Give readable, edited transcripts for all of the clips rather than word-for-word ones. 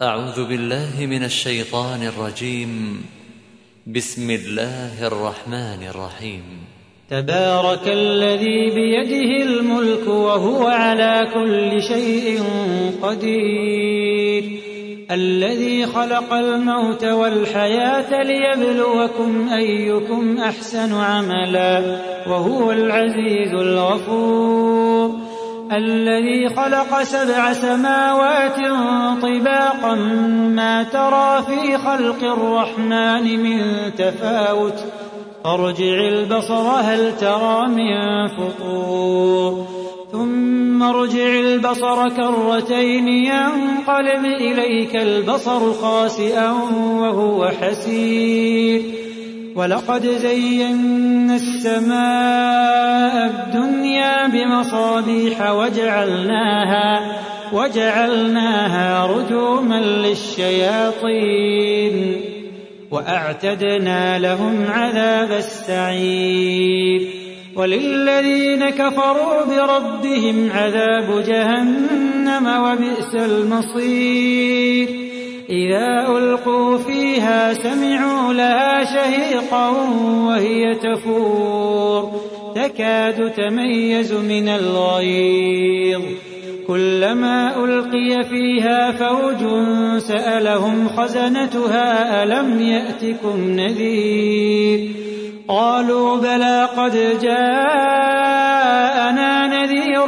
أعوذ بالله من الشيطان الرجيم. بسم الله الرحمن الرحيم. تبارك الذي بيده الملك وهو على كل شيء قدير، الذي خلق الموت والحياة ليبلوكم أيكم أحسن عملا وهو العزيز الغفور، الذي خلق 7 سماوات طباقا ما ترى في خلق الرحمن من تفاوت، فارجع البصر هل ترى من فطور، ثم ارجع البصر كرتين ينقلب إليك البصر خاسئا وهو حسير، ولقد زينا السماء الدنيا بمصابيح وجعلناها رجوما للشياطين وأعتدنا لهم عذاب السعير، وللذين كفروا بربهم عذاب جهنم وبئس المصير، إذا ألقوا فيها سمعوا لها شهيقا وهي تفور تكاد تميز من الغيظ، كلما ألقي فيها فوج سألهم خزنتها ألم يأتكم نذير، قالوا بلى قد جاءنا نذير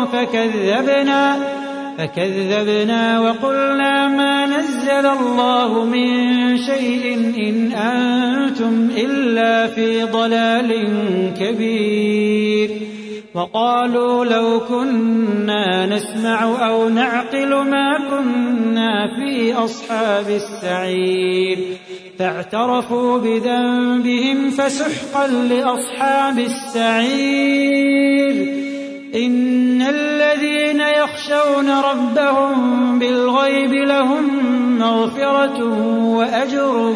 فكذبنا وقلنا ما نزل الله من شيء إن أنتم إلا في ضلال كبير، وقالوا لو كنا نسمع أو نعقل ما كنا في أصحاب السعير، فاعترفوا بذنبهم فسحقا لأصحاب السعير، إن الذين يخشون ربهم بالغيب لهم مغفرة وأجر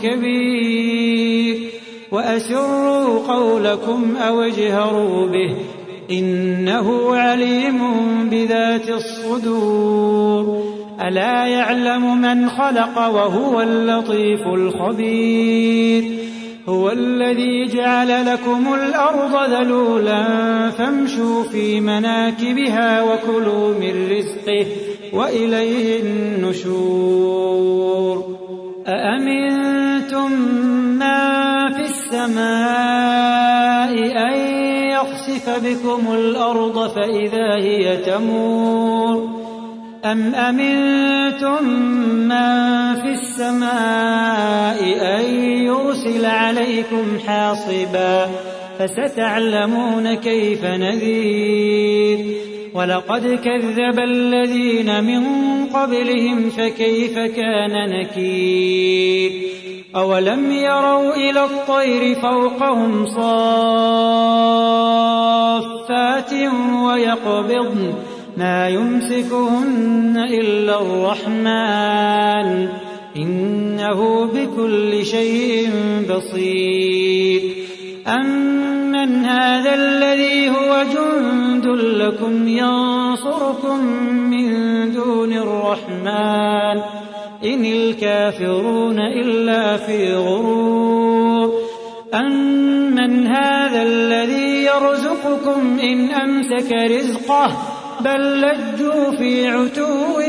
كبير، وأسروا قولكم أو اجهروا به إنه عليم بذات الصدور، ألا يعلم من خلق وهو اللطيف الخبير، هو الذي جعل لكم الأرض ذلولا فامشوا في مناكبها وكلوا من رزقه وإليه النشور، أأمنتم من في السماء أن يخسف بكم الأرض فإذا هي تمور، أم أمنتم من في السماء أن يرسل عليكم حاصبا فستعلمون كيف نذير، ولقد كذب الذين من قبلهم فكيف كان نكير، أولم يروا إلى الطير فوقهم صافات ويقبضن ما يمسكهن إلا الرحمن إنه بكل شيء بصير، أمن هذا الذي هو جند لكم ينصركم من دون الرحمن إن الكافرون إلا في غرور، أمن هذا الذي يرزقكم إن أمسك رزقه بل لجوا في عتو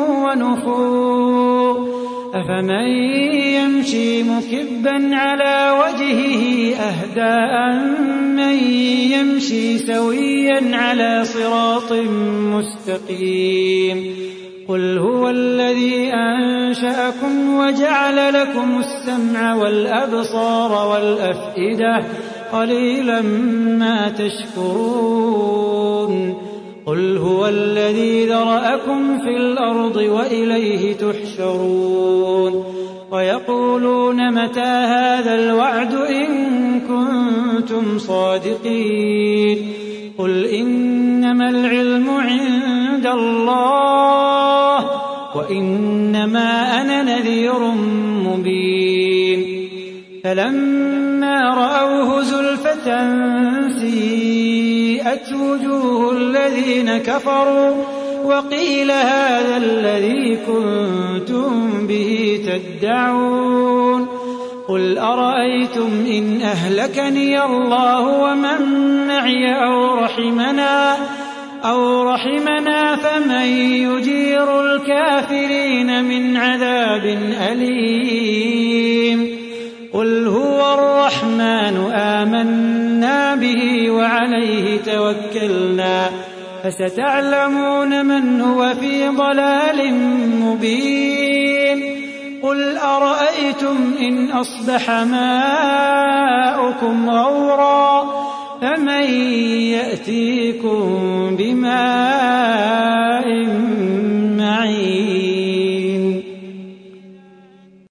ونفور، أفمن يمشي مكبا على وجهه أهدى أمن يمشي سويا على صراط مستقيم، قل هو الذي أنشأكم وجعل لكم السمع والأبصار والأفئدة قليلا ما تشكرون، قل هو الذي ذرأكم في الأرض وإليه تحشرون، ويقولون متى هذا الوعد إن كنتم صادقين، قل إنما العلم عند الله وإنما أنا نذير مبين، فلما رأوه زلفة سيئت وجوه الذين كفروا وقيل هذا الذي كنتم به تدعون قل أرأيتم إن أهلكني الله ومن معي أو رحمنا فمن يجير الكافرين من عذاب أليم قل هو الرحمن آمنا به وعليه توكلنا فستعلمون من هو في ضلال مبين قل أرأيتم إن أصبح ماؤكم غورا فمن يأتيكم